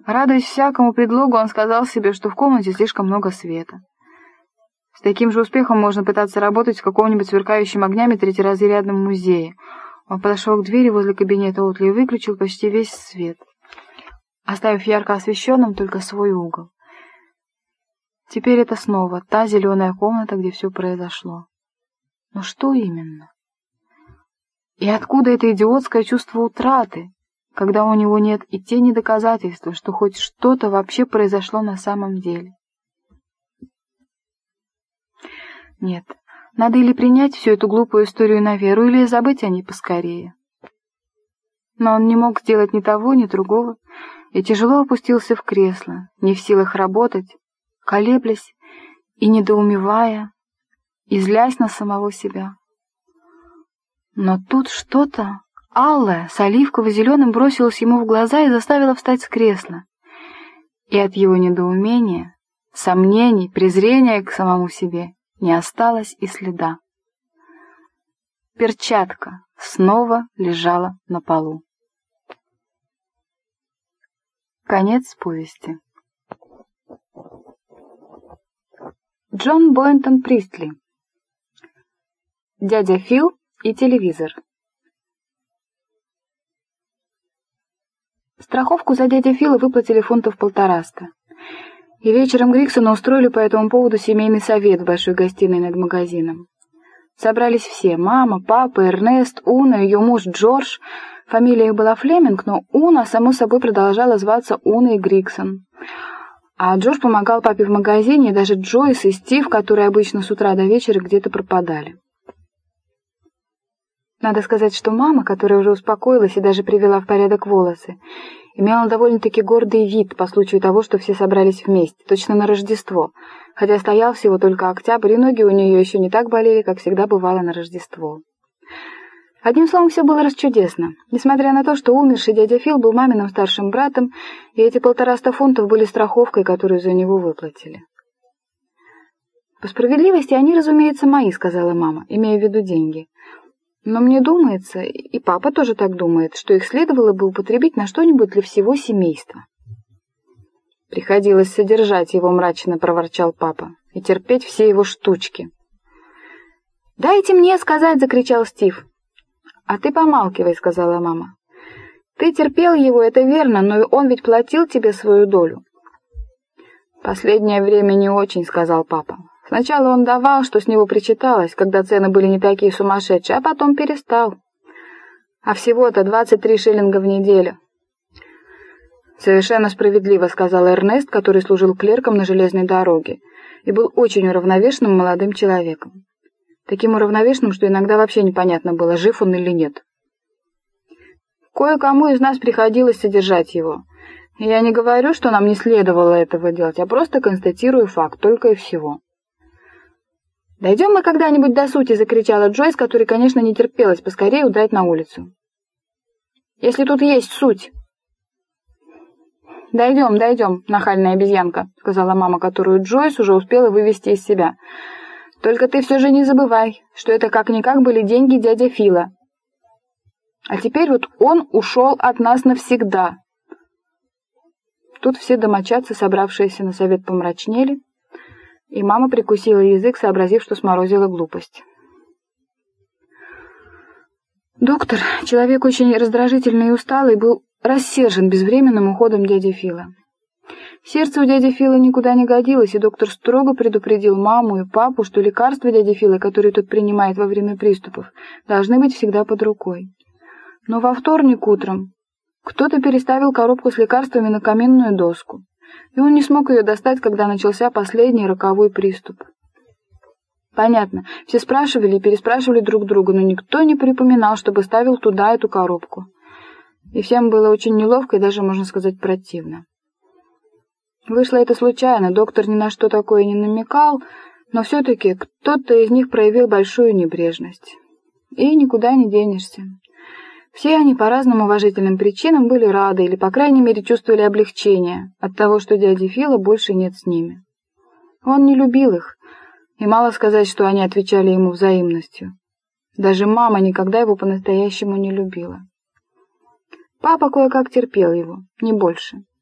Радуясь всякому предлогу, он сказал себе, что в комнате слишком много света. С таким же успехом можно пытаться работать в каком-нибудь сверкающем огнями третьеразрядном музее. Он подошел к двери возле кабинета Отли и выключил почти весь свет, оставив ярко освещенным только свой угол. Теперь это снова та зеленая комната, где все произошло. Но что именно? И откуда это идиотское чувство утраты, когда у него нет и тени доказательства, что хоть что-то вообще произошло на самом деле? Нет, надо или принять всю эту глупую историю на веру, или забыть о ней поскорее. Но он не мог сделать ни того, ни другого, и тяжело опустился в кресло, не в силах работать, колеблясь и недоумевая, и злясь на самого себя. Но тут что-то алое с оливково-зеленым бросилось ему в глаза и заставило встать с кресла. И от его недоумения, сомнений, презрения к самому себе не осталось и следа. Перчатка снова лежала на полу. Конец повести. Джон Бойнтон Пристли. Дядя Фил и телевизор. Страховку за дядю Фила выплатили фунтов 150. И вечером Гриксону устроили по этому поводу семейный совет в большой гостиной над магазином. Собрались все: мама, папа, Эрнест, Уна, ее муж Джордж. Фамилия их была Флеминг, но Уна, само собой, продолжала зваться Уной Гриксон. А Джордж помогал папе в магазине, и даже Джойс и Стив, которые обычно с утра до вечера где-то пропадали. Надо сказать, что мама, которая уже успокоилась и даже привела в порядок волосы, имела довольно-таки гордый вид по случаю того, что все собрались вместе, точно на Рождество, хотя стоял всего только октябрь, и ноги у нее еще не так болели, как всегда бывало на Рождество. Одним словом, все было расчудесно, несмотря на то, что умерший дядя Фил был маминым старшим братом, и эти 150 фунтов были страховкой, которую за него выплатили. «По справедливости они, разумеется, мои», — сказала мама, имея в виду деньги. «Но мне думается, и папа тоже так думает, что их следовало бы употребить на что-нибудь для всего семейства». «Приходилось содержать его», — мрачно проворчал папа, — «и терпеть все его штучки». «Дайте мне сказать», — закричал Стив. «А ты помалкивай», — сказала мама. «Ты терпел его, это верно, но он ведь платил тебе свою долю». «Последнее время не очень», — сказал папа. «Сначала он давал, что с него причиталось, когда цены были не такие сумасшедшие, а потом перестал. А всего-то 23 шиллинга в неделю». «Совершенно справедливо», — сказал Эрнест, который служил клерком на железной дороге и был очень уравновешенным молодым человеком. Таким уравновешенным, что иногда вообще непонятно было, жив он или нет. «Кое-кому из нас приходилось содержать его. Я не говорю, что нам не следовало этого делать, а просто констатирую факт, только и всего». «Дойдем мы когда-нибудь до сути», — закричала Джойс, которой, конечно, не терпелось поскорее удрать на улицу. «Если тут есть суть». «Дойдем, нахальная обезьянка», — сказала мама, которую Джойс уже успела вывести из себя. «Только ты все же не забывай, что это как-никак были деньги дяди Фила. А теперь вот он ушел от нас навсегда». Тут все домочадцы, собравшиеся на совет, помрачнели, и мама прикусила язык, сообразив, что сморозила глупость. Доктор, человек очень раздражительный и усталый, был рассержен безвременным уходом дяди Фила. Сердце у дяди Фила никуда не годилось, и доктор строго предупредил маму и папу, что лекарства дяди Фила, которые тот принимает во время приступов, должны быть всегда под рукой. Но во вторник утром кто-то переставил коробку с лекарствами на каминную доску, и он не смог ее достать, когда начался последний роковой приступ. Понятно, все спрашивали и переспрашивали друг друга, но никто не припоминал, чтобы ставил туда эту коробку. И всем было очень неловко и даже, можно сказать, противно. Вышло это случайно, доктор ни на что такое не намекал, но все-таки кто-то из них проявил большую небрежность. И никуда не денешься. Все они по разным уважительным причинам были рады или, по крайней мере, чувствовали облегчение от того, что дяди Фила больше нет с ними. Он не любил их, и мало сказать, что они отвечали ему взаимностью. Даже мама никогда его по-настоящему не любила. Папа кое-как терпел его, не больше.